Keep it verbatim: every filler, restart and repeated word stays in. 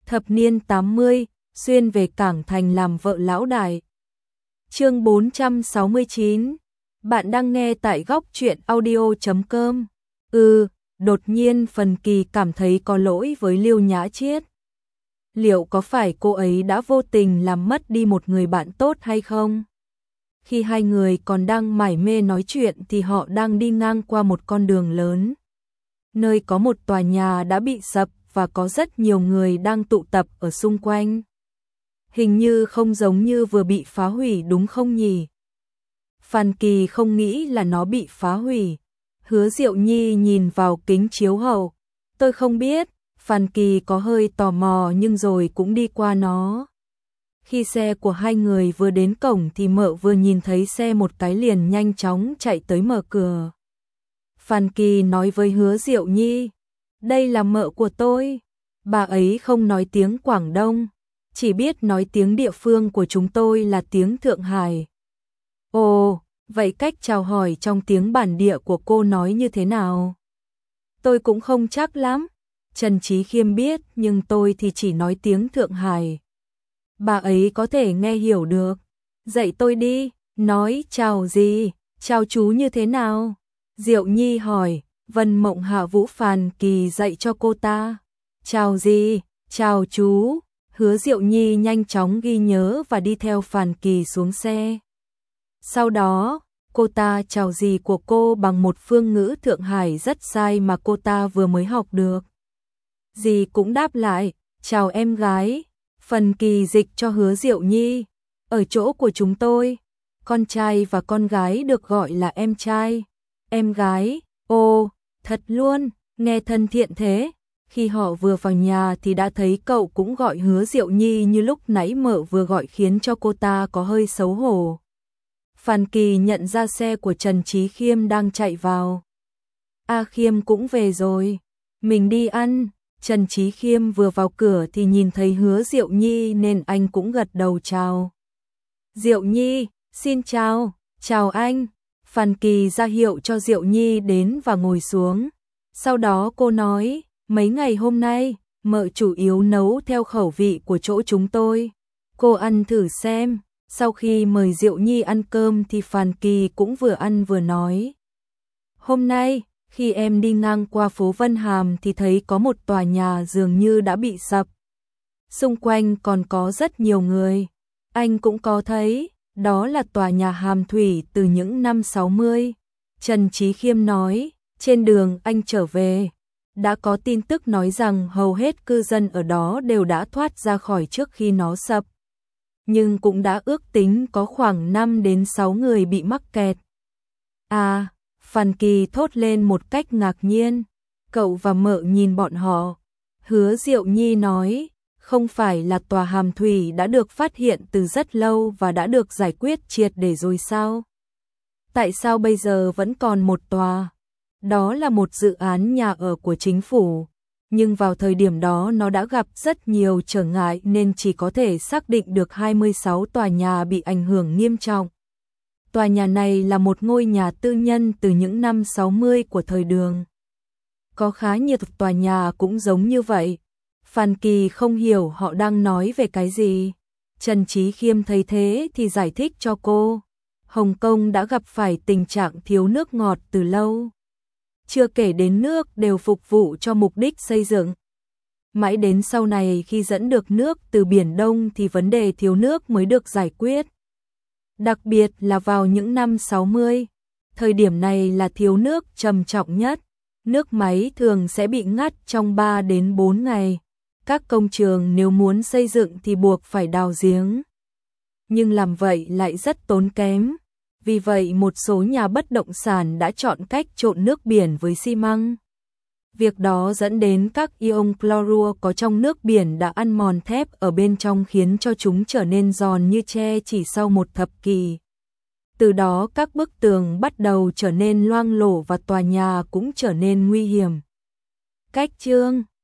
Thập niên tám mươi, xuyên về Cảng Thành làm vợ lão đại. Chương bốn trăm sáu mươi chín. Bạn đang nghe tại góc truyện audio chấm com. Ừ, đột nhiên Phần Kỳ cảm thấy có lỗi với Lưu Nhã Chiết. Liệu có phải cô ấy đã vô tình làm mất đi một người bạn tốt hay không? Khi hai người còn đang mải mê nói chuyện thì họ đang đi ngang qua một con đường lớn. Nơi có một tòa nhà đã bị sập và có rất nhiều người đang tụ tập ở xung quanh. Hình như không giống như vừa bị phá hủy đúng không nhỉ? Phan Kỳ không nghĩ là nó bị phá hủy. Hứa Diệu Nhi nhìn vào kính chiếu hậu. Tôi không biết. Phan Kỳ có hơi tò mò nhưng rồi cũng đi qua nó. Khi xe của hai người vừa đến cổng thì mợ vừa nhìn thấy xe một cái liền nhanh chóng chạy tới mở cửa. Phan Kỳ nói với Hứa Diệu Nhi, đây là mợ của tôi. Bà ấy không nói tiếng Quảng Đông, chỉ biết nói tiếng địa phương của chúng tôi là tiếng Thượng Hải. Ồ, vậy cách chào hỏi trong tiếng bản địa của cô nói như thế nào? Tôi cũng không chắc lắm. Trần Chí Khiêm biết nhưng tôi thì chỉ nói tiếng Thượng Hải. Bà ấy có thể nghe hiểu được. Dạy tôi đi, nói chào gì, chào chú như thế nào? Diệu Nhi hỏi. Vân Mộng Hạ Vũ Phan Kỳ dạy cho cô ta. Chào gì, chào chú. Hứa Diệu Nhi nhanh chóng ghi nhớ và đi theo Phan Kỳ xuống xe. Sau đó, cô ta chào gì của cô bằng một phương ngữ Thượng Hải rất sai mà cô ta vừa mới học được. Dì cũng đáp lại, chào em gái. Phần Kỳ dịch cho Hứa Diệu Nhi. Ở chỗ của chúng tôi, con trai và con gái được gọi là em trai. Em gái, ồ, thật luôn, nghe thân thiện thế. Khi họ vừa vào nhà thì đã thấy cậu cũng gọi Hứa Diệu Nhi như lúc nãy mợ vừa gọi khiến cho cô ta có hơi xấu hổ. Phan Kỳ nhận ra xe của Trần Chí Khiêm đang chạy vào. A Khiêm cũng về rồi, mình đi ăn. Trần Chí Khiêm vừa vào cửa thì nhìn thấy Hứa Diệu Nhi nên anh cũng gật đầu chào. Diệu Nhi, xin chào, chào anh. Phan Kỳ ra hiệu cho Diệu Nhi đến và ngồi xuống. Sau đó cô nói, mấy ngày hôm nay, mợ chủ yếu nấu theo khẩu vị của chỗ chúng tôi. Cô ăn thử xem. Sau khi mời Diệu Nhi ăn cơm thì Phan Kỳ cũng vừa ăn vừa nói. Hôm nay, khi em đi ngang qua phố Vân Hàm thì thấy có một tòa nhà dường như đã bị sập. Xung quanh còn có rất nhiều người. Anh cũng có thấy, đó là tòa nhà Hàm Thủy từ những năm sáu mươi. Trần Chí Khiêm nói, trên đường anh trở về, đã có tin tức nói rằng hầu hết cư dân ở đó đều đã thoát ra khỏi trước khi nó sập. Nhưng cũng đã ước tính có khoảng năm đến sáu người bị mắc kẹt. À, Phan Kỳ thốt lên một cách ngạc nhiên. Cậu và mợ nhìn bọn họ. Hứa Diệu Nhi nói, không phải là tòa Hàm Thủy đã được phát hiện từ rất lâu và đã được giải quyết triệt để rồi sao? Tại sao bây giờ vẫn còn một tòa? Đó là một dự án nhà ở của chính phủ. Nhưng vào thời điểm đó nó đã gặp rất nhiều trở ngại nên chỉ có thể xác định được hai mươi sáu tòa nhà bị ảnh hưởng nghiêm trọng. Tòa nhà này là một ngôi nhà tư nhân từ những năm sáu mươi của thời Đường. Có khá nhiều tòa nhà cũng giống như vậy. Phan Kỳ không hiểu họ đang nói về cái gì. Trần Chí Khiêm thấy thế thì giải thích cho cô. Hồng Kông đã gặp phải tình trạng thiếu nước ngọt từ lâu. Chưa kể đến nước đều phục vụ cho mục đích xây dựng. Mãi đến sau này khi dẫn được nước từ Biển Đông thì vấn đề thiếu nước mới được giải quyết. Đặc biệt là vào những năm sáu mươi, thời điểm này là thiếu nước trầm trọng nhất. Nước máy thường sẽ bị ngắt trong ba đến bốn ngày. Các công trường nếu muốn xây dựng thì buộc phải đào giếng. Nhưng làm vậy lại rất tốn kém. Vì vậy một số nhà bất động sản đã chọn cách trộn nước biển với xi măng. Việc đó dẫn đến các ion clorua có trong nước biển đã ăn mòn thép ở bên trong khiến cho chúng trở nên giòn như tre chỉ sau một thập kỷ. Từ đó các bức tường bắt đầu trở nên loang lổ và tòa nhà cũng trở nên nguy hiểm. Cách chương